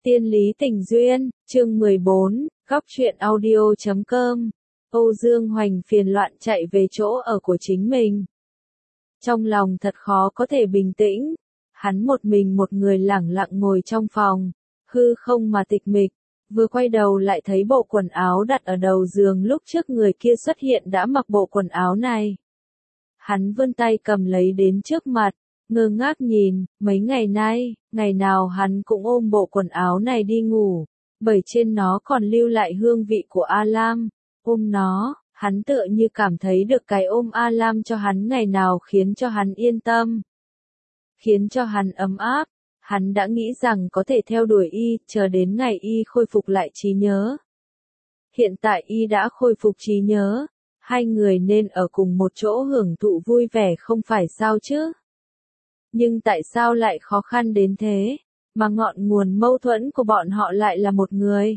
Tiên lý tình duyên, chương 14, góc truyện audio.com. Âu Dương Hoành phiền loạn chạy về chỗ ở của chính mình. Trong lòng thật khó có thể bình tĩnh, hắn một mình một người lẳng lặng ngồi trong phòng, hư không mà tịch mịch, vừa quay đầu lại thấy bộ quần áo đặt ở đầu giường lúc trước người kia xuất hiện đã mặc bộ quần áo này. Hắn vươn tay cầm lấy đến trước mặt, ngơ ngác nhìn, mấy ngày nay, ngày nào hắn cũng ôm bộ quần áo này đi ngủ, bởi trên nó còn lưu lại hương vị của A Lam. Ôm nó, hắn tựa như cảm thấy được cái ôm A Lam cho hắn ngày nào khiến cho hắn yên tâm, khiến cho hắn ấm áp. Hắn đã nghĩ rằng có thể theo đuổi y, chờ đến ngày y khôi phục lại trí nhớ. Hiện tại y đã khôi phục trí nhớ, hai người nên ở cùng một chỗ hưởng thụ vui vẻ không phải sao chứ? Nhưng tại sao lại khó khăn đến thế, mà ngọn nguồn mâu thuẫn của bọn họ lại là một người?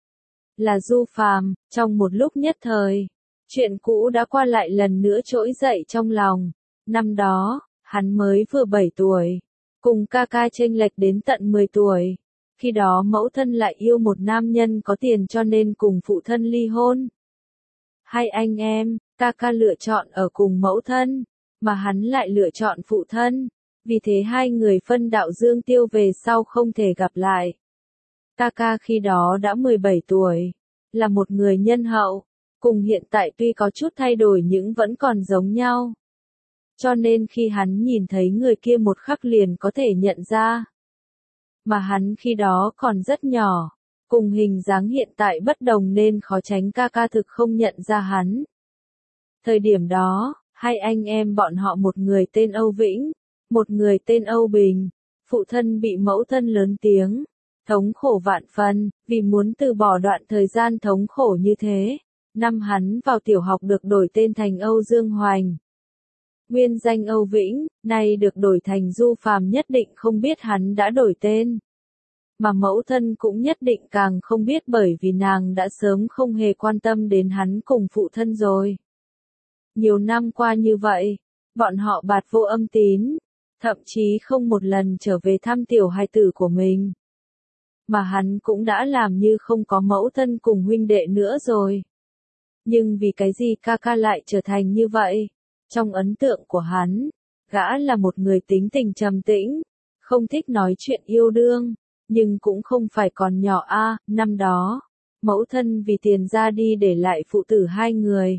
Là Du Phàm. Trong một lúc nhất thời, chuyện cũ đã qua lại lần nữa trỗi dậy trong lòng. Năm đó, hắn mới vừa 7 tuổi, cùng ca ca chênh lệch đến tận 10 tuổi. Khi đó mẫu thân lại yêu một nam nhân có tiền cho nên cùng phụ thân ly hôn. Hai anh em, ca ca lựa chọn ở cùng mẫu thân, mà hắn lại lựa chọn phụ thân. Vì thế hai người phân đạo dương tiêu về sau không thể gặp lại. Ca ca khi đó đã 17 tuổi, là một người nhân hậu, cùng hiện tại tuy có chút thay đổi nhưng vẫn còn giống nhau. Cho nên khi hắn nhìn thấy người kia một khắc liền có thể nhận ra. Mà hắn khi đó còn rất nhỏ, cùng hình dáng hiện tại bất đồng nên khó tránh ca ca thực không nhận ra hắn. Thời điểm đó, hai anh em bọn họ một người tên Âu Vĩnh, một người tên Âu Bình, phụ thân bị mẫu thân lớn tiếng, thống khổ vạn phần, vì muốn từ bỏ đoạn thời gian thống khổ như thế. Năm hắn vào tiểu học được đổi tên thành Âu Dương Hoành. Nguyên danh Âu Vĩnh, nay được đổi thành Du Phàm, nhất định không biết hắn đã đổi tên. Mà mẫu thân cũng nhất định càng không biết, bởi vì nàng đã sớm không hề quan tâm đến hắn cùng phụ thân rồi. Nhiều năm qua như vậy, bọn họ bạt vô âm tín, thậm chí không một lần trở về thăm tiểu hài tử của mình. Mà hắn cũng đã làm như không có mẫu thân cùng huynh đệ nữa rồi. Nhưng vì cái gì ca ca lại trở thành như vậy? Trong ấn tượng của hắn, gã là một người tính tình trầm tĩnh, không thích nói chuyện yêu đương, nhưng cũng không phải còn nhỏ a. Năm đó, mẫu thân vì tiền ra đi để lại phụ tử hai người.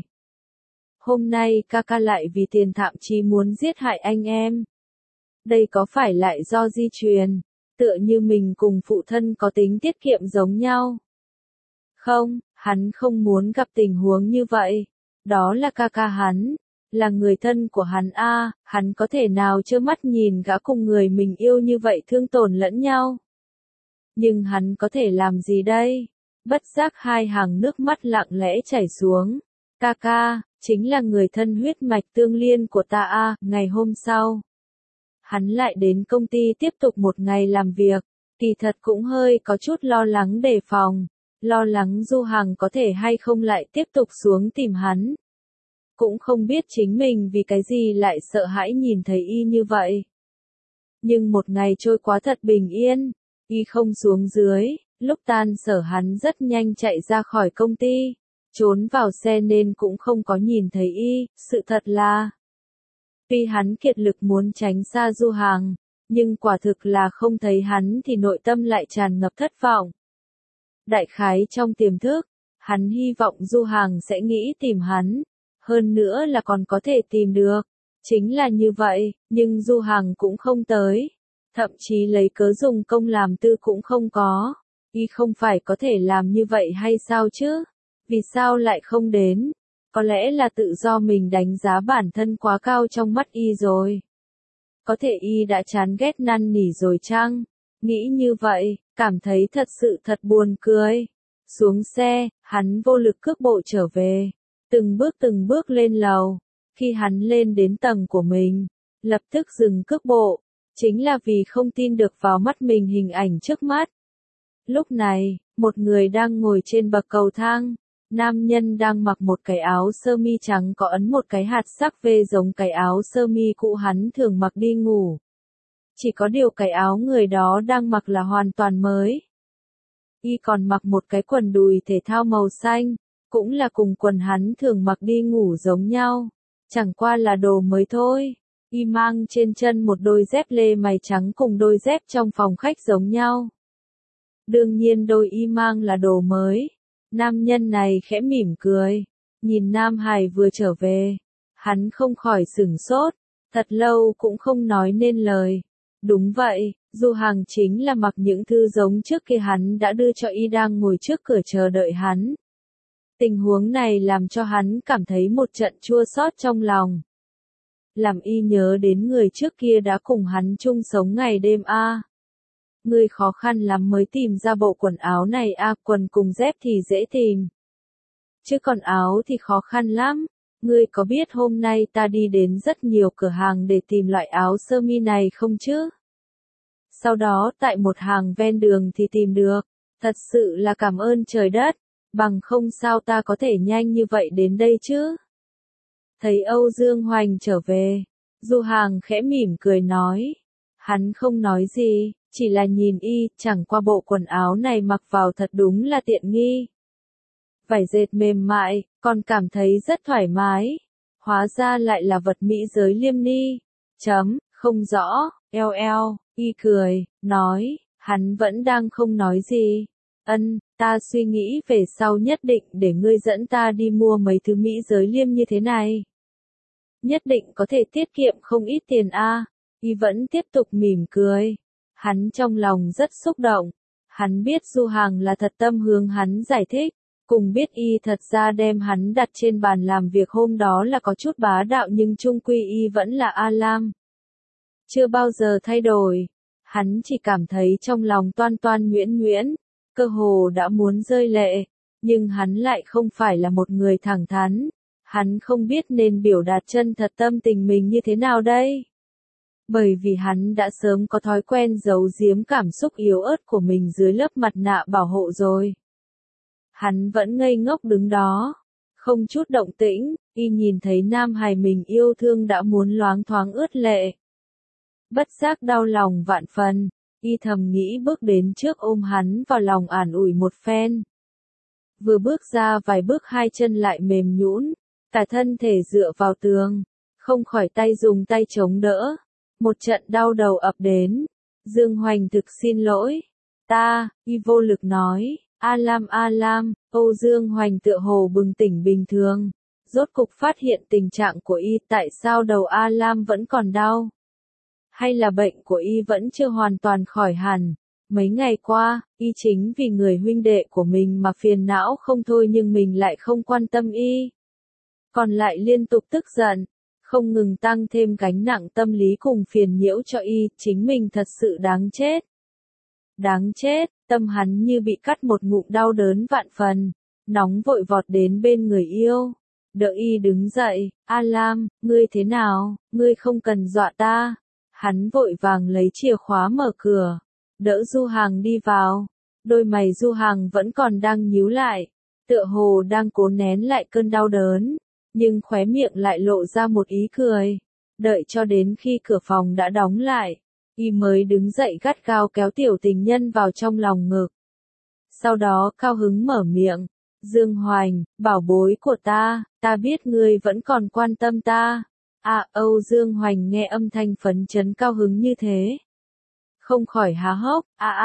Hôm nay ca ca lại vì tiền thậm chí muốn giết hại anh em. Đây có phải lại do di truyền, tựa như mình cùng phụ thân có tính tiết kiệm giống nhau? Không, hắn không muốn gặp tình huống như vậy. Đó là ca ca hắn, là người thân của hắn a, hắn có thể nào trơ mắt nhìn gã cùng người mình yêu như vậy thương tổn lẫn nhau? Nhưng hắn có thể làm gì đây? Bất giác hai hàng nước mắt lặng lẽ chảy xuống. Ca ca, chính là người thân huyết mạch tương liên của ta a. Ngày hôm sau, hắn lại đến công ty tiếp tục một ngày làm việc, kỳ thật cũng hơi có chút lo lắng đề phòng, lo lắng Du Hằng có thể hay không lại tiếp tục xuống tìm hắn. Cũng không biết chính mình vì cái gì lại sợ hãi nhìn thấy y như vậy. Nhưng một ngày trôi quá thật bình yên, y không xuống dưới, lúc tan sở hắn rất nhanh chạy ra khỏi công ty, trốn vào xe nên cũng không có nhìn thấy y. Sự thật là, tuy hắn kiệt lực muốn tránh xa Du Hằng, nhưng quả thực là không thấy hắn thì nội tâm lại tràn ngập thất vọng. Đại khái trong tiềm thức, hắn hy vọng Du Hằng sẽ nghĩ tìm hắn, hơn nữa là còn có thể tìm được. Chính là như vậy, nhưng Du Hằng cũng không tới, thậm chí lấy cớ dùng công làm tư cũng không có. Y không phải có thể làm như vậy hay sao chứ? Vì sao lại không đến? Có lẽ là tự do mình đánh giá bản thân quá cao trong mắt y rồi. Có thể y đã chán ghét năn nỉ rồi chăng? Nghĩ như vậy, cảm thấy thật sự thật buồn cười. Xuống xe, hắn vô lực cước bộ trở về, từng bước lên lầu. Khi hắn lên đến tầng của mình, lập tức dừng cước bộ, chính là vì không tin được vào mắt mình hình ảnh trước mắt. Lúc này, một người đang ngồi trên bậc cầu thang. Nam nhân đang mặc một cái áo sơ mi trắng có ấn một cái hạt sắc V giống cái áo sơ mi cũ hắn thường mặc đi ngủ. Chỉ có điều cái áo người đó đang mặc là hoàn toàn mới. y còn mặc một cái quần đùi thể thao màu xanh, cũng là cùng quần hắn thường mặc đi ngủ giống nhau, chẳng qua là đồ mới thôi. Y mang trên chân một đôi dép lê mày trắng cùng đôi dép trong phòng khách giống nhau. Đương nhiên đôi y mang là đồ mới. Nam nhân này khẽ mỉm cười, nhìn Nam Hải vừa trở về, hắn không khỏi sửng sốt, thật lâu cũng không nói nên lời. Đúng vậy, Du Hàng chính là mặc những thứ giống trước kia hắn đã đưa cho y đang ngồi trước cửa chờ đợi hắn. Tình huống này làm cho hắn cảm thấy một trận chua xót trong lòng. Làm y nhớ đến người trước kia đã cùng hắn chung sống ngày đêm a. Ngươi khó khăn lắm mới tìm ra bộ quần áo này a, quần cùng dép thì dễ tìm. Chứ còn áo thì khó khăn lắm. Ngươi có biết hôm nay ta đi đến rất nhiều cửa hàng để tìm loại áo sơ mi này không chứ? Sau đó tại một hàng ven đường thì tìm được. Thật sự là cảm ơn trời đất, bằng không sao ta có thể nhanh như vậy đến đây chứ? Thấy Âu Dương Hoành trở về, Du Hàng khẽ mỉm cười nói. Hắn không nói gì, chỉ là nhìn y, chẳng qua bộ quần áo này mặc vào thật đúng là tiện nghi. Vải dệt mềm mại, còn cảm thấy rất thoải mái. Hóa ra lại là vật mỹ giới liêm ni. Không rõ, y cười, nói, hắn vẫn đang không nói gì. Ta suy nghĩ về sau nhất định để ngươi dẫn ta đi mua mấy thứ mỹ giới liêm như thế này. Nhất định có thể tiết kiệm không ít tiền a. Y vẫn tiếp tục mỉm cười. Hắn trong lòng rất xúc động. Hắn biết Du Hàng là thật tâm hướng hắn giải thích. Cùng biết y thật ra đem hắn đặt trên bàn làm việc hôm đó là có chút bá đạo nhưng chung quy y vẫn là A Lam. Chưa bao giờ thay đổi. Hắn chỉ cảm thấy trong lòng toan toan nhuyễn nhuyễn, cơ hồ đã muốn rơi lệ. Nhưng hắn lại không phải là một người thẳng thắn. Hắn không biết nên biểu đạt chân thật tâm tình mình như thế nào đây. Bởi vì hắn đã sớm có thói quen giấu giếm cảm xúc yếu ớt của mình dưới lớp mặt nạ bảo hộ rồi. Hắn vẫn ngây ngốc đứng đó, không chút động tĩnh, y nhìn thấy Nam Hải mình yêu thương đã muốn loáng thoáng ướt lệ. Bất giác đau lòng vạn phần, y thầm nghĩ bước đến trước ôm hắn vào lòng an ủi một phen. Vừa bước ra vài bước hai chân lại mềm nhũn, cả thân thể dựa vào tường, không khỏi tay dùng tay chống đỡ. Một trận đau đầu ập đến. Dương Hoành thực xin lỗi. Y vô lực nói. A Lam, Âu Dương Hoành tựa hồ bừng tỉnh bình thường. Rốt cục phát hiện tình trạng của y, tại sao đầu A Lam vẫn còn đau? Hay là bệnh của y vẫn chưa hoàn toàn khỏi hẳn? Mấy ngày qua, y chính vì người huynh đệ của mình mà phiền não không thôi nhưng mình lại không quan tâm y. Còn lại liên tục tức giận, không ngừng tăng thêm gánh nặng tâm lý cùng phiền nhiễu cho y, chính mình thật sự đáng chết. Đáng chết, tâm hắn như bị cắt một ngụm đau đớn vạn phần, nóng vội vọt đến bên người yêu. Đỡ y đứng dậy, A Lam, ngươi thế nào, ngươi không cần dọa ta. Hắn vội vàng lấy chìa khóa mở cửa, đỡ Du Hàng đi vào. Đôi mày Du Hàng vẫn còn đang nhíu lại, tựa hồ đang cố nén lại cơn đau đớn, nhưng khóe miệng lại lộ ra một ý cười. Đợi cho đến khi cửa phòng đã đóng lại, y mới đứng dậy gắt gao kéo tiểu tình nhân vào trong lòng ngực. Sau đó cao hứng mở miệng, Dương Hoành, bảo bối của ta biết ngươi vẫn còn quan tâm ta. Âu Dương Hoành nghe âm thanh phấn chấn cao hứng như thế, không khỏi há hốc.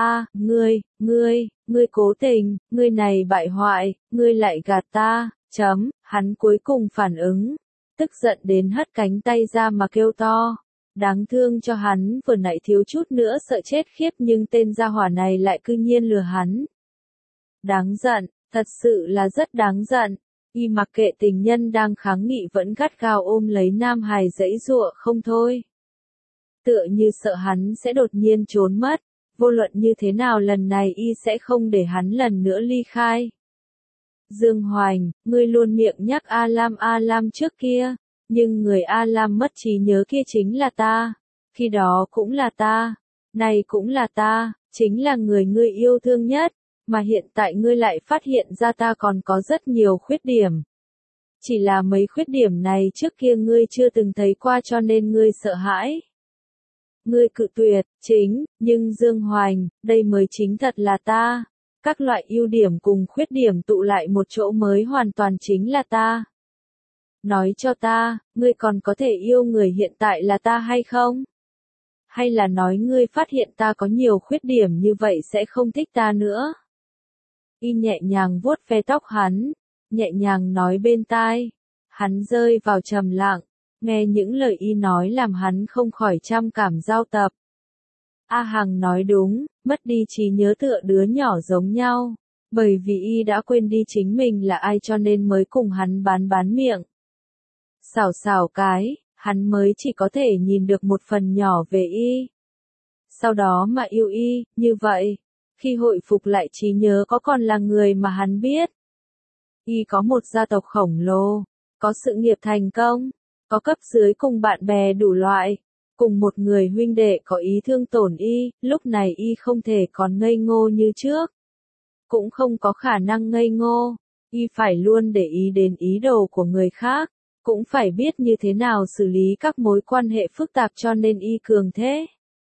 Ngươi cố tình, ngươi này bại hoại, ngươi lại gạt ta. Hắn cuối cùng phản ứng, tức giận đến hất cánh tay ra mà kêu to. Đáng thương cho hắn, vừa nãy thiếu chút nữa sợ chết khiếp nhưng tên gia hỏa này lại cư nhiên lừa hắn. Đáng giận, thật sự là rất đáng giận. Y mặc kệ tình nhân đang kháng nghị vẫn gắt gao ôm lấy Nam Hải giãy giụa không thôi. Tựa như sợ hắn sẽ đột nhiên trốn mất, vô luận như thế nào lần này y sẽ không để hắn lần nữa ly khai. Dương Hoành, ngươi luôn miệng nhắc A Lam trước kia, nhưng người A Lam mất trí nhớ kia chính là ta, khi đó cũng là ta, này cũng là ta, chính là người ngươi yêu thương nhất, mà hiện tại ngươi lại phát hiện ra ta còn có rất nhiều khuyết điểm. Chỉ là mấy khuyết điểm này trước kia ngươi chưa từng thấy qua cho nên ngươi sợ hãi. Ngươi cự tuyệt, nhưng Dương Hoành, đây mới chính thật là ta. Các loại ưu điểm cùng khuyết điểm tụ lại một chỗ mới hoàn toàn chính là ta. Nói cho ta, ngươi còn có thể yêu người hiện tại là ta hay không? Hay là nói ngươi phát hiện ta có nhiều khuyết điểm như vậy sẽ không thích ta nữa? Y nhẹ nhàng vuốt ve tóc hắn, nhẹ nhàng nói bên tai. Hắn rơi vào trầm lặng, nghe những lời y nói làm hắn không khỏi trăm cảm giao tập. A Hằng nói đúng, mất đi trí nhớ tựa đứa nhỏ giống nhau, bởi vì y đã quên đi chính mình là ai cho nên mới cùng hắn bán miệng. Xảo xảo cái, hắn mới chỉ có thể nhìn được một phần nhỏ về y. Sau đó mà yêu y, như vậy, khi hội phục lại trí nhớ có còn là người mà hắn biết. Y có một gia tộc khổng lồ, có sự nghiệp thành công, có cấp dưới cùng bạn bè đủ loại, cùng một người huynh đệ có ý thương tổn y, lúc này y không thể còn ngây ngô như trước. Cũng không có khả năng ngây ngô, y phải luôn để ý đến ý đồ của người khác, cũng phải biết như thế nào xử lý các mối quan hệ phức tạp cho nên y cường thế.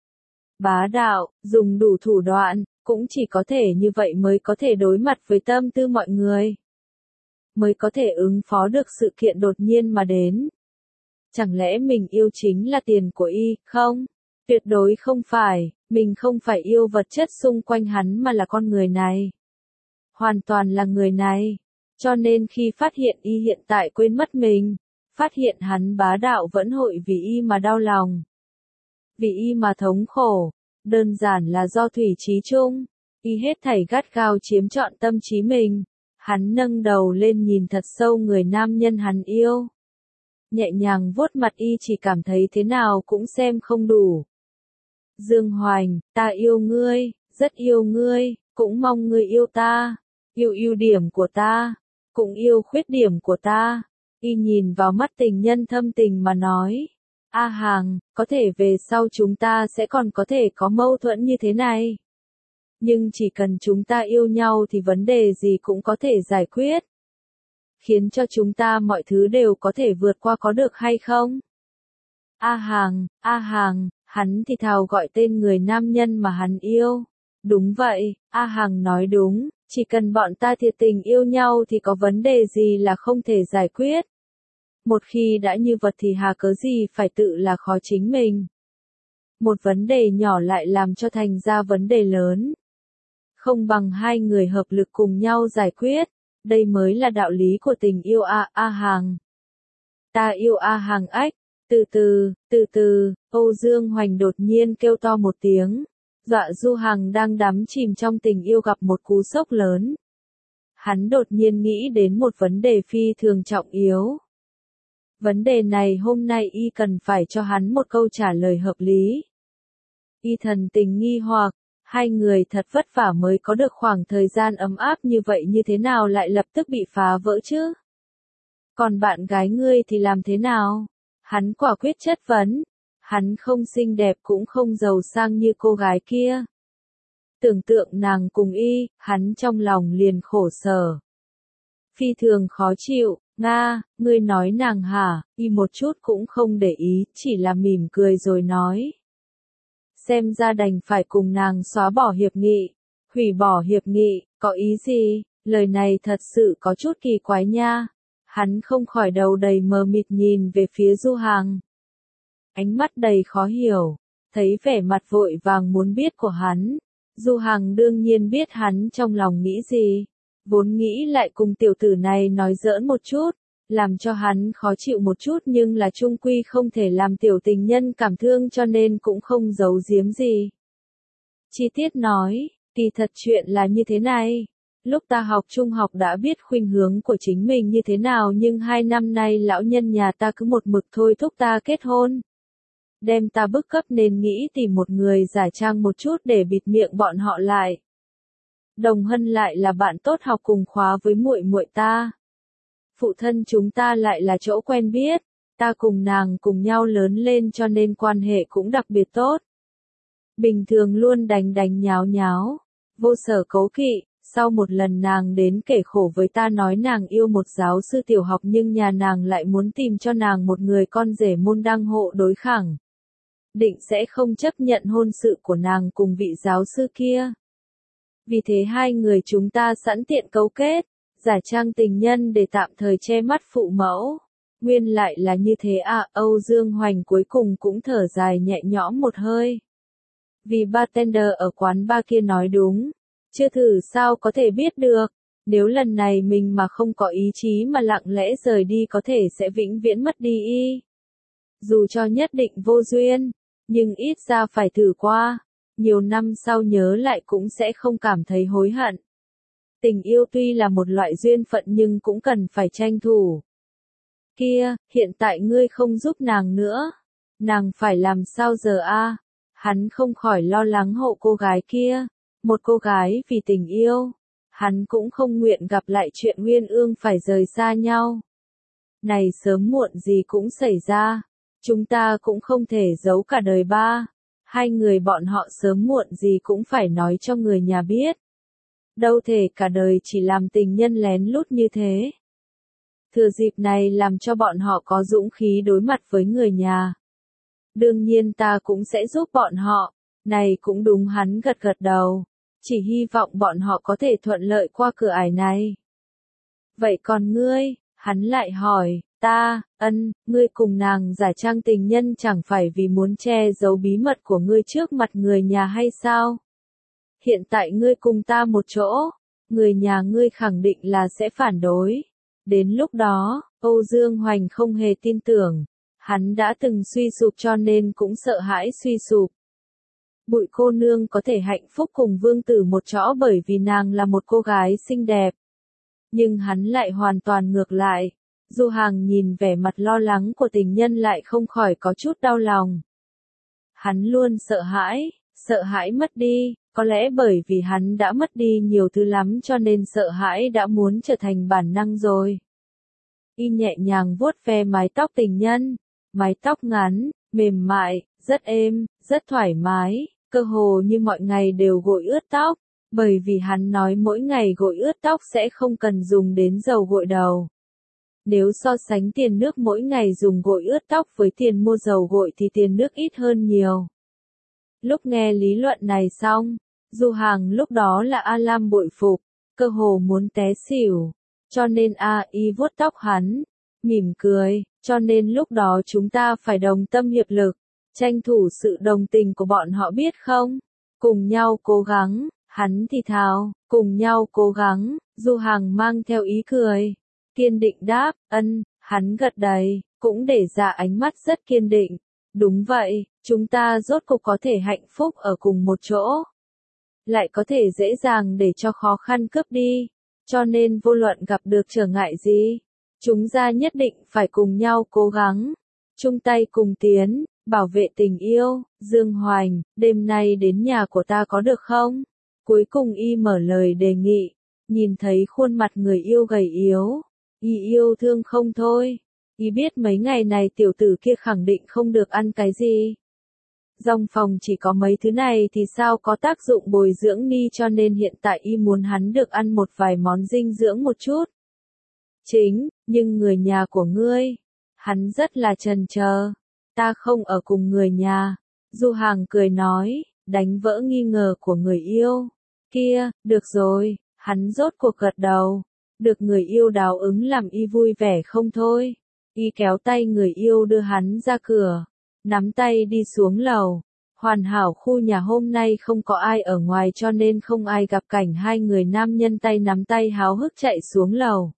Bá đạo, dùng đủ thủ đoạn, cũng chỉ có thể như vậy mới có thể đối mặt với tâm tư mọi người. Mới có thể ứng phó được sự kiện đột nhiên mà đến. Chẳng lẽ mình yêu chính là tiền của y, không? Tuyệt đối không phải, mình không phải yêu vật chất xung quanh hắn mà là con người này. Hoàn toàn là người này. Cho nên khi phát hiện y hiện tại quên mất mình, phát hiện hắn bá đạo vẫn hội vì y mà đau lòng. Vì y mà thống khổ, đơn giản là do thủy chí chung, y hết thảy gắt gao chiếm trọn tâm trí mình. Hắn nâng đầu lên nhìn thật sâu người nam nhân hắn yêu. Nhẹ nhàng vuốt mặt y chỉ cảm thấy thế nào cũng xem không đủ. Dương Hoành, ta yêu ngươi, rất yêu ngươi, cũng mong ngươi yêu ta, yêu ưu điểm của ta, cũng yêu khuyết điểm của ta. Y nhìn vào mắt tình nhân thâm tình mà nói. A Hằng, có thể về sau chúng ta sẽ còn có thể có mâu thuẫn như thế này. Nhưng chỉ cần chúng ta yêu nhau thì vấn đề gì cũng có thể giải quyết. Khiến cho chúng ta mọi thứ đều có thể vượt qua có được hay không? A Hằng, hắn thì thào gọi tên người nam nhân mà hắn yêu. Đúng vậy, A Hằng nói đúng, chỉ cần bọn ta thiệt tình yêu nhau thì có vấn đề gì là không thể giải quyết. Một khi đã như vật thì hà cớ gì phải tự là khó chính mình. Một vấn đề nhỏ lại làm cho thành ra vấn đề lớn. Không bằng hai người hợp lực cùng nhau giải quyết. Đây mới là đạo lý của tình yêu A Hằng. Ta yêu A Hằng ách. Từ từ, Âu Dương Hoành đột nhiên kêu to một tiếng. Dọa Du Hằng đang đắm chìm trong tình yêu gặp một cú sốc lớn. Hắn đột nhiên nghĩ đến một vấn đề phi thường trọng yếu. Vấn đề này hôm nay y cần phải cho hắn một câu trả lời hợp lý. Y thần tình nghi hoặc, hai người thật vất vả mới có được khoảng thời gian ấm áp như vậy như thế nào lại lập tức bị phá vỡ chứ? Còn bạn gái ngươi thì làm thế nào? Hắn quả quyết chất vấn. Hắn không xinh đẹp cũng không giàu sang như cô gái kia. Tưởng tượng nàng cùng y, hắn trong lòng liền khổ sở. Phi thường khó chịu, Nga, ngươi nói nàng hả? Y một chút cũng không để ý, chỉ là mỉm cười rồi nói. Xem ra đành phải cùng nàng xóa bỏ hiệp nghị. Hủy bỏ hiệp nghị, có ý gì? Lời này thật sự có chút kỳ quái nha. Hắn không khỏi đầu đầy mờ mịt nhìn về phía Du Hằng. Ánh mắt đầy khó hiểu, thấy vẻ mặt vội vàng muốn biết của hắn. Du Hằng đương nhiên biết hắn trong lòng nghĩ gì. Vốn nghĩ lại cùng tiểu tử này nói giỡn một chút, làm cho hắn khó chịu một chút nhưng là chung quy không thể làm tiểu tình nhân cảm thương cho nên cũng không giấu giếm gì. Chi tiết nói, kỳ thật chuyện là như thế này. Lúc ta học trung học đã biết khuynh hướng của chính mình như thế nào nhưng 2 năm nay lão nhân nhà ta cứ một mực thôi thúc ta kết hôn. Đem ta bức cấp nên nghĩ tìm một người giả trang một chút để bịt miệng bọn họ lại. Đồng Hân lại là bạn tốt học cùng khóa với muội muội ta. Phụ thân chúng ta lại là chỗ quen biết, ta cùng nàng cùng nhau lớn lên cho nên quan hệ cũng đặc biệt tốt. Bình thường luôn đánh nháo, vô sở cấu kỵ, sau một lần nàng đến kể khổ với ta nói nàng yêu một giáo sư tiểu học nhưng nhà nàng lại muốn tìm cho nàng một người con rể môn đăng hộ đối khẳng. Định sẽ không chấp nhận hôn sự của nàng cùng vị giáo sư kia. Vì thế hai người chúng ta sẵn tiện cấu kết, giả trang tình nhân để tạm thời che mắt phụ mẫu. Nguyên lại là như thế à, Âu Dương Hoành cuối cùng cũng thở dài nhẹ nhõm một hơi. Vì bartender ở quán bar kia nói đúng, chưa thử sao có thể biết được, nếu lần này mình mà không có ý chí mà lặng lẽ rời đi có thể sẽ vĩnh viễn mất đi y. Dù cho nhất định vô duyên, nhưng ít ra phải thử qua, nhiều năm sau nhớ lại cũng sẽ không cảm thấy hối hận. Tình yêu tuy là một loại duyên phận nhưng cũng cần phải tranh thủ. Kia, hiện tại ngươi không giúp nàng nữa, nàng phải làm sao giờ a? Hắn không khỏi lo lắng hộ cô gái kia, một cô gái vì tình yêu, hắn cũng không nguyện gặp lại chuyện uyên ương phải rời xa nhau. Này sớm muộn gì cũng xảy ra, chúng ta cũng không thể giấu cả đời ba, hai người bọn họ sớm muộn gì cũng phải nói cho người nhà biết. Đâu thể cả đời chỉ làm tình nhân lén lút như thế. Thừa dịp này làm cho bọn họ có dũng khí đối mặt với người nhà. Đương nhiên ta cũng sẽ giúp bọn họ, này cũng đúng, hắn gật gật đầu, chỉ hy vọng bọn họ có thể thuận lợi qua cửa ải này. Vậy còn ngươi, hắn lại hỏi, ngươi cùng nàng giả trang tình nhân chẳng phải vì muốn che giấu bí mật của ngươi trước mặt người nhà hay sao? Hiện tại ngươi cùng ta một chỗ, người nhà ngươi khẳng định là sẽ phản đối. Đến lúc đó, Âu Dương Hoành không hề tin tưởng, hắn đã từng suy sụp cho nên cũng sợ hãi suy sụp. Bụi cô nương có thể hạnh phúc cùng vương tử một chỗ bởi vì nàng là một cô gái xinh đẹp. Nhưng hắn lại hoàn toàn ngược lại. Du Hàng nhìn vẻ mặt lo lắng của tình nhân lại không khỏi có chút đau lòng. Hắn luôn sợ hãi mất đi, có lẽ bởi vì hắn đã mất đi nhiều thứ lắm cho nên sợ hãi đã muốn trở thành bản năng rồi. Y nhẹ nhàng vuốt ve mái tóc tình nhân, mái tóc ngắn, mềm mại, rất êm, rất thoải mái, cơ hồ như mọi ngày đều gội ướt tóc, bởi vì hắn nói mỗi ngày gội ướt tóc sẽ không cần dùng đến dầu gội đầu. Nếu so sánh tiền nước mỗi ngày dùng gội ướt tóc với tiền mua dầu gội thì tiền nước ít hơn nhiều. Lúc nghe lý luận này xong, Du Hàng lúc đó là A Lam bội phục, cơ hồ muốn té xỉu, cho nên y vuốt tóc hắn, mỉm cười, cho nên lúc đó chúng ta phải đồng tâm hiệp lực, tranh thủ sự đồng tình của bọn họ biết không? Cùng nhau cố gắng, hắn thì thào, cùng nhau cố gắng, Du Hàng mang theo ý cười, kiên định đáp, hắn gật đầy, cũng để ra ánh mắt rất kiên định. Đúng vậy, chúng ta rốt cục có thể hạnh phúc ở cùng một chỗ. Lại có thể dễ dàng để cho khó khăn cướp đi. Cho nên vô luận gặp được trở ngại gì, chúng ta nhất định phải cùng nhau cố gắng. Chung tay cùng tiến, bảo vệ tình yêu. Dương Hoành, đêm nay đến nhà của ta có được không? Cuối cùng y mở lời đề nghị. Nhìn thấy khuôn mặt người yêu gầy yếu, y yêu thương không thôi. Y biết mấy ngày này tiểu tử kia khẳng định không được ăn cái gì. Dòng phòng chỉ có mấy thứ này thì sao có tác dụng bồi dưỡng ni, cho nên hiện tại y muốn hắn được ăn một vài món dinh dưỡng một chút. Nhưng người nhà của ngươi, hắn rất là chần chờ. Ta không ở cùng người nhà. Du Hàng cười nói, đánh vỡ nghi ngờ của người yêu. Kia, được rồi, hắn rốt cuộc gật đầu. Được người yêu đáp ứng làm y vui vẻ không thôi. Y kéo tay người yêu đưa hắn ra cửa, nắm tay đi xuống lầu. Hoàn hảo khu nhà hôm nay không có ai ở ngoài cho nên không ai gặp cảnh hai người nam nhân tay nắm tay háo hức chạy xuống lầu.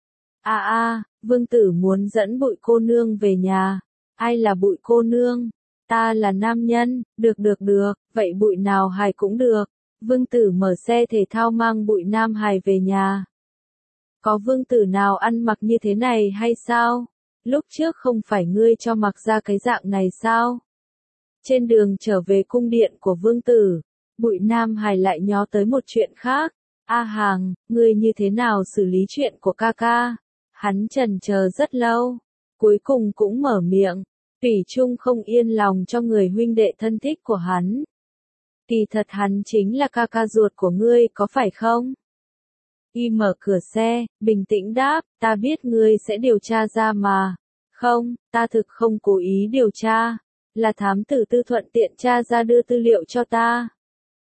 Vương tử muốn dẫn Bụi cô nương về nhà. Ai là Bụi cô nương? Ta là nam nhân. Được, vậy Bụi nào hài cũng được. Vương tử mở xe thể thao mang Bụi nam hài về nhà. Có vương tử nào ăn mặc như thế này hay sao? Lúc trước không phải ngươi cho mặc ra cái dạng này sao? Trên đường trở về cung điện của vương tử, Bụi nam hài lại nhó tới một chuyện khác. Hàng, ngươi như thế nào xử lý chuyện của ca ca? Hắn chần chờ rất lâu, cuối cùng cũng mở miệng, thủy chung không yên lòng cho người huynh đệ thân thích của hắn. Kỳ thật hắn chính là ca ca ruột của ngươi có phải không? Y mở cửa xe, bình tĩnh đáp, ta biết ngươi sẽ điều tra ra mà. Không, ta thực không cố ý điều tra, là thám tử Tư thuận tiện tra ra đưa tư liệu cho ta.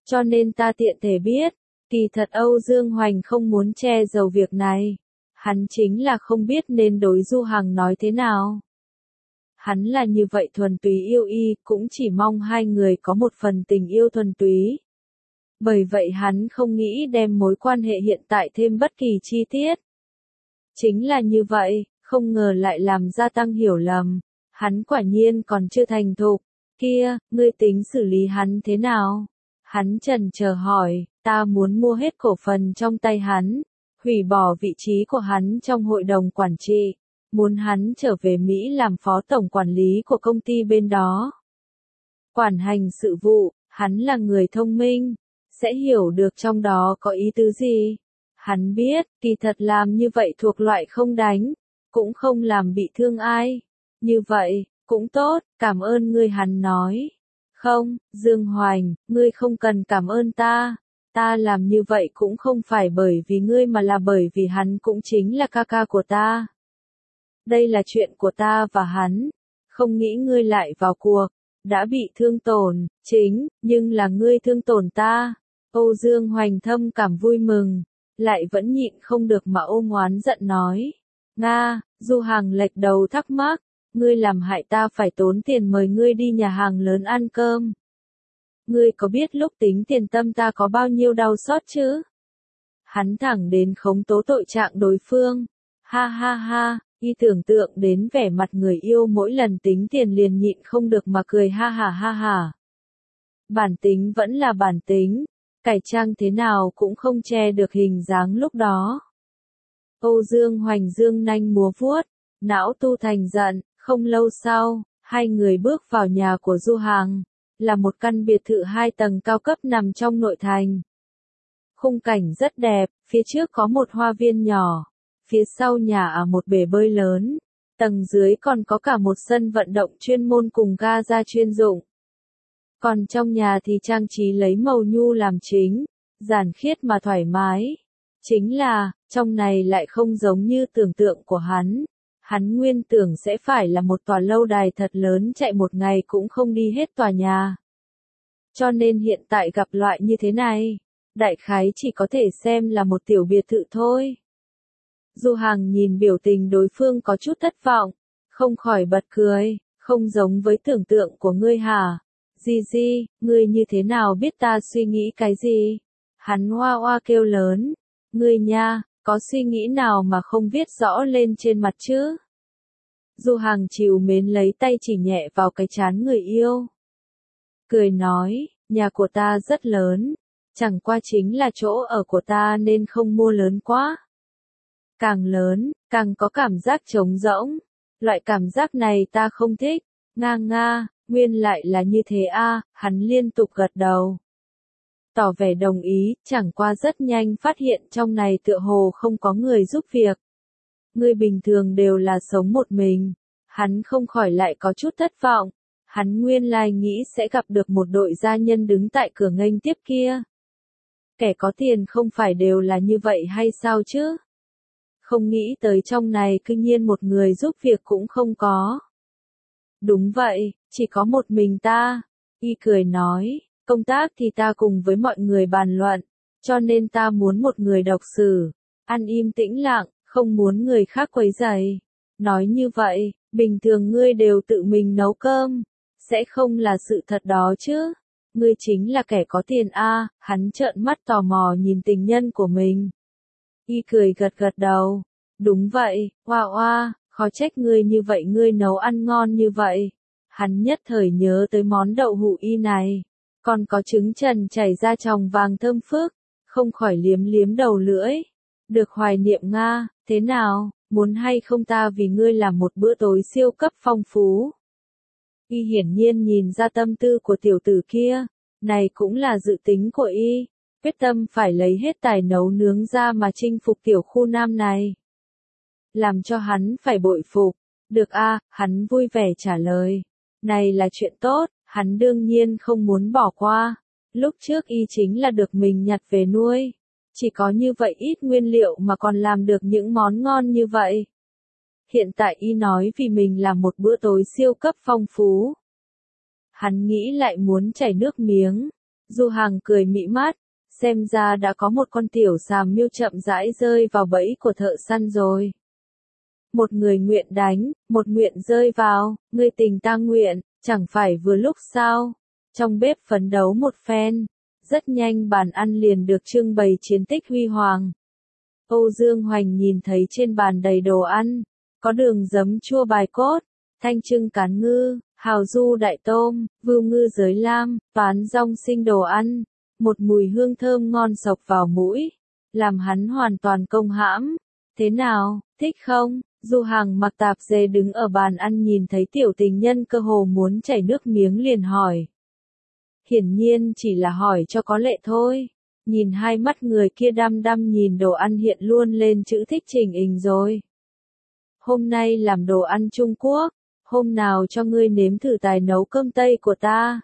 Cho nên ta tiện thể biết, kỳ thật Âu Dương Hoành không muốn che giấu việc này. Hắn chính là không biết nên đối Du Hằng nói thế nào. Hắn là như vậy thuần túy yêu y, cũng chỉ mong hai người có một phần tình yêu thuần túy. Bởi vậy hắn không nghĩ đem mối quan hệ hiện tại thêm bất kỳ chi tiết. Chính là như vậy, không ngờ lại làm gia tăng hiểu lầm. Hắn quả nhiên còn chưa thành thục. Kia, ngươi tính xử lý hắn thế nào? Hắn chần chờ hỏi, ta muốn mua hết cổ phần trong tay hắn, hủy bỏ vị trí của hắn trong hội đồng quản trị, muốn hắn trở về Mỹ làm phó tổng quản lý của công ty bên đó. Quản hành sự vụ, hắn là người thông minh, sẽ hiểu được trong đó có ý tứ gì. Hắn biết, kỳ thật làm như vậy thuộc loại không đánh, cũng không làm bị thương ai. Như vậy, cũng tốt, cảm ơn ngươi, hắn nói. Không, Dương Hoành, ngươi không cần cảm ơn ta. Ta làm như vậy cũng không phải bởi vì ngươi mà là bởi vì hắn cũng chính là ca ca của ta. Đây là chuyện của ta và hắn. Không nghĩ ngươi lại vào cuộc. Đã bị thương tổn, nhưng là ngươi thương tổn ta. Âu Dương Hoành thâm cảm vui mừng, lại vẫn nhịn không được mà ôm oán giận nói. Nga, Du Hằng lệch đầu thắc mắc, ngươi làm hại ta phải tốn tiền mời ngươi đi nhà hàng lớn ăn cơm. Ngươi có biết lúc tính tiền tâm ta có bao nhiêu đau xót chứ? Hắn thẳng đến khống tố tội trạng đối phương. Ha ha ha, y tưởng tượng đến vẻ mặt người yêu mỗi lần tính tiền liền nhịn không được mà cười ha ha ha ha. Bản tính vẫn là bản tính, cải trang thế nào cũng không che được hình dáng lúc đó. Âu Dương Hoành dương nanh múa vuốt, não tu thành giận, không lâu sau, hai người bước vào nhà của Du Hằng, là một căn biệt thự 2 tầng cao cấp nằm trong nội thành. Khung cảnh rất đẹp, phía trước có một hoa viên nhỏ, phía sau nhà một bể bơi lớn, tầng dưới còn có cả một sân vận động chuyên môn cùng ga-ra chuyên dụng. Còn trong nhà thì trang trí lấy màu nhu làm chính, giản khiết mà thoải mái. Chính là, trong này lại không giống như tưởng tượng của hắn. Hắn nguyên tưởng sẽ phải là một tòa lâu đài thật lớn chạy một ngày cũng không đi hết tòa nhà. Cho nên hiện tại gặp loại như thế này, đại khái chỉ có thể xem là một tiểu biệt thự thôi. Du Hằng nhìn biểu tình đối phương có chút thất vọng, không khỏi bật cười, không giống với tưởng tượng của ngươi hả? Di, ngươi như thế nào biết ta suy nghĩ cái gì? Hắn hoa hoa kêu lớn, ngươi nha, có suy nghĩ nào mà không viết rõ lên trên mặt chứ? Du Hằng trìu mến lấy tay chỉ nhẹ vào cái trán người yêu. Cười nói, nhà của ta rất lớn, chẳng qua chính là chỗ ở của ta nên không mua lớn quá. Càng lớn, càng có cảm giác trống rỗng. Loại cảm giác này ta không thích. Nga, nguyên lại là như thế a, hắn liên tục gật đầu. Tỏ vẻ đồng ý, chẳng qua rất nhanh phát hiện trong này tựa hồ không có người giúp việc. Người bình thường đều là sống một mình. Hắn không khỏi lại có chút thất vọng. Hắn nguyên lai nghĩ sẽ gặp được một đội gia nhân đứng tại cửa nghênh tiếp kia. Kẻ có tiền không phải đều là như vậy hay sao chứ? Không nghĩ tới trong này cư nhiên một người giúp việc cũng không có. Đúng vậy, chỉ có một mình ta. Y cười nói, công tác thì ta cùng với mọi người bàn luận, cho nên ta muốn một người độc xử, ăn im tĩnh lặng, không muốn người khác quấy rầy. Nói như vậy, bình thường ngươi đều tự mình nấu cơm, sẽ không là sự thật đó chứ? Ngươi chính là kẻ có tiền a, hắn trợn mắt tò mò nhìn tình nhân của mình. Y cười gật đầu. Đúng vậy, oa, khó trách ngươi như vậy, ngươi nấu ăn ngon như vậy. Hắn nhất thời nhớ tới món đậu hũ y này. Còn có trứng trần chảy ra tròng vàng thơm phức, không khỏi liếm liếm đầu lưỡi. Được hoài niệm Nga, thế nào, muốn hay không ta vì ngươi làm một bữa tối siêu cấp phong phú. Y hiển nhiên nhìn ra tâm tư của tiểu tử kia, này cũng là dự tính của y. Quyết tâm phải lấy hết tài nấu nướng ra mà chinh phục tiểu khu nam này. Làm cho hắn phải bội phục. Được a, hắn vui vẻ trả lời. Này là chuyện tốt, hắn đương nhiên không muốn bỏ qua. Lúc trước y chính là được mình nhặt về nuôi. Chỉ có như vậy ít nguyên liệu mà còn làm được những món ngon như vậy. Hiện tại y nói vì mình làm một bữa tối siêu cấp phong phú. Hắn nghĩ lại muốn chảy nước miếng. Du Hàng cười mị mắt, xem ra đã có một con tiểu xà miêu chậm rãi rơi vào bẫy của thợ săn rồi. Một người nguyện đánh, một nguyện rơi vào, ngươi tình ta nguyện, chẳng phải vừa lúc sao? Trong bếp phấn đấu một phen, rất nhanh bàn ăn liền được trưng bày chiến tích huy hoàng. Âu Dương Hoành nhìn thấy trên bàn đầy đồ ăn, có đường giấm chua bài cốt, thanh trưng cán ngư, hào du đại tôm, vưu ngư giới lam, toán rong sinh đồ ăn, một mùi hương thơm ngon sộc vào mũi, làm hắn hoàn toàn công hãm. Thế nào, thích không? Du Hàng mặc tạp dề đứng ở bàn ăn nhìn thấy tiểu tình nhân cơ hồ muốn chảy nước miếng liền hỏi. Hiển nhiên chỉ là hỏi cho có lệ thôi. Nhìn hai mắt người kia đăm đăm nhìn đồ ăn hiện luôn lên chữ thích trình hình rồi. Hôm nay làm đồ ăn Trung Quốc, hôm nào cho ngươi nếm thử tài nấu cơm Tây của ta.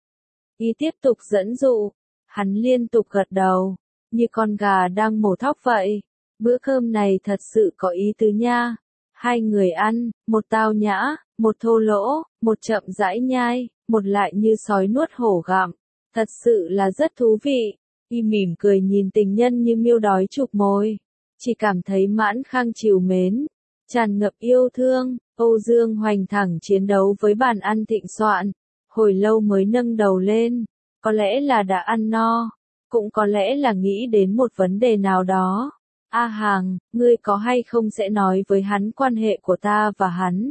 Y tiếp tục dẫn dụ, hắn liên tục gật đầu, như con gà đang mổ thóc vậy. Bữa cơm này thật sự có ý tứ nha. Hai người ăn, một tao nhã, một thô lỗ, một chậm rãi nhai, một lại như sói nuốt hổ gặm. Thật sự là rất thú vị. Y mỉm cười nhìn tình nhân như miêu đói chụp mồi. Chỉ cảm thấy mãn khang trìu mến, tràn ngập yêu thương. Âu Dương Hoành thẳng chiến đấu với bàn ăn thịnh soạn. Hồi lâu mới nâng đầu lên. Có lẽ là đã ăn no. Cũng có lẽ là nghĩ đến một vấn đề nào đó. A Hàng, ngươi có hay không sẽ nói với hắn quan hệ của ta và hắn?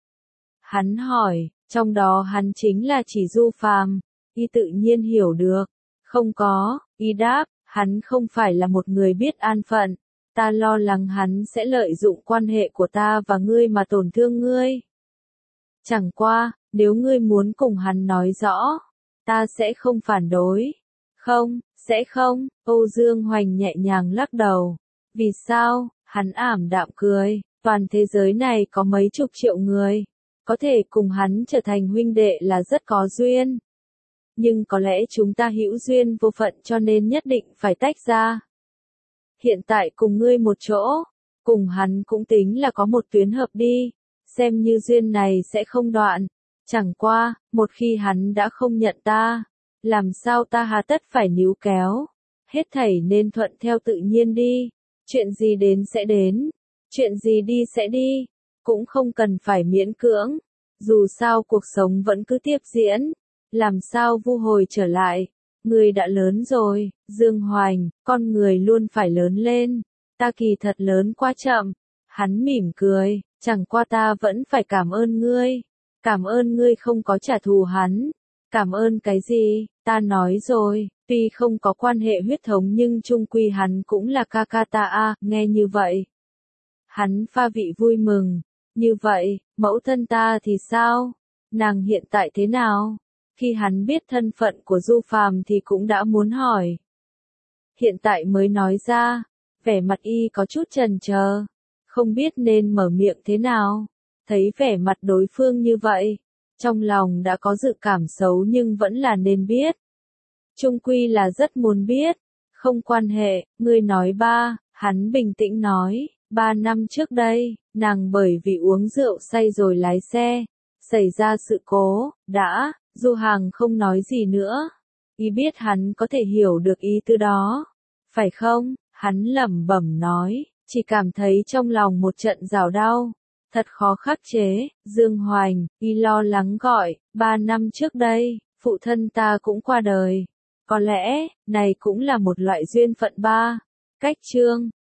Hắn hỏi, trong đó hắn chính là chỉ Du Phàm. Y tự nhiên hiểu được. Không có, Y đáp, hắn không phải là một người biết an phận. Ta lo lắng hắn sẽ lợi dụng quan hệ của ta và ngươi mà tổn thương ngươi. Chẳng qua, nếu ngươi muốn cùng hắn nói rõ, ta sẽ không phản đối. Không, sẽ không, Âu Dương Hoành nhẹ nhàng lắc đầu. Vì sao? Hắn ảm đạm cười, toàn thế giới này có mấy chục triệu người, có thể cùng hắn trở thành huynh đệ là rất có duyên. Nhưng có lẽ chúng ta hữu duyên vô phận cho nên nhất định phải tách ra. Hiện tại cùng ngươi một chỗ, cùng hắn cũng tính là có một tuyến hợp đi, xem như duyên này sẽ không đoạn. Chẳng qua, một khi hắn đã không nhận ta, làm sao ta hà tất phải níu kéo, hết thảy nên thuận theo tự nhiên đi. Chuyện gì đến sẽ đến, chuyện gì đi sẽ đi, cũng không cần phải miễn cưỡng. Dù sao cuộc sống vẫn cứ tiếp diễn, làm sao vu hồi trở lại. Người đã lớn rồi, Dương Hoành, con người luôn phải lớn lên. Ta kỳ thật lớn quá chậm. Hắn mỉm cười, chẳng qua ta vẫn phải cảm ơn ngươi. Cảm ơn ngươi không có trả thù hắn. Cảm ơn cái gì, ta nói rồi. Tuy không có quan hệ huyết thống nhưng chung quy hắn cũng là ca ca ta a. Nghe như vậy. Hắn pha vị vui mừng. Như vậy, mẫu thân ta thì sao? Nàng hiện tại thế nào? Khi hắn biết thân phận của Du Phàm thì cũng đã muốn hỏi. Hiện tại mới nói ra, vẻ mặt y có chút chần chờ, không biết nên mở miệng thế nào. Thấy vẻ mặt đối phương như vậy, trong lòng đã có dự cảm xấu nhưng vẫn là nên biết. Chung quy là rất muốn biết, không quan hệ, ngươi nói ba, hắn bình tĩnh nói, 3 năm trước đây, nàng bởi vì uống rượu say rồi lái xe, xảy ra sự cố, đã, Du Hàng không nói gì nữa. Y biết hắn có thể hiểu được ý tứ đó. Phải không? Hắn lẩm bẩm nói, chỉ cảm thấy trong lòng một trận rào đau. Thật khó khắc chế, Dương Hoành, Y lo lắng gọi, 3 năm trước đây, phụ thân ta cũng qua đời. Có lẽ, này cũng là một loại duyên phận ba. Cách chương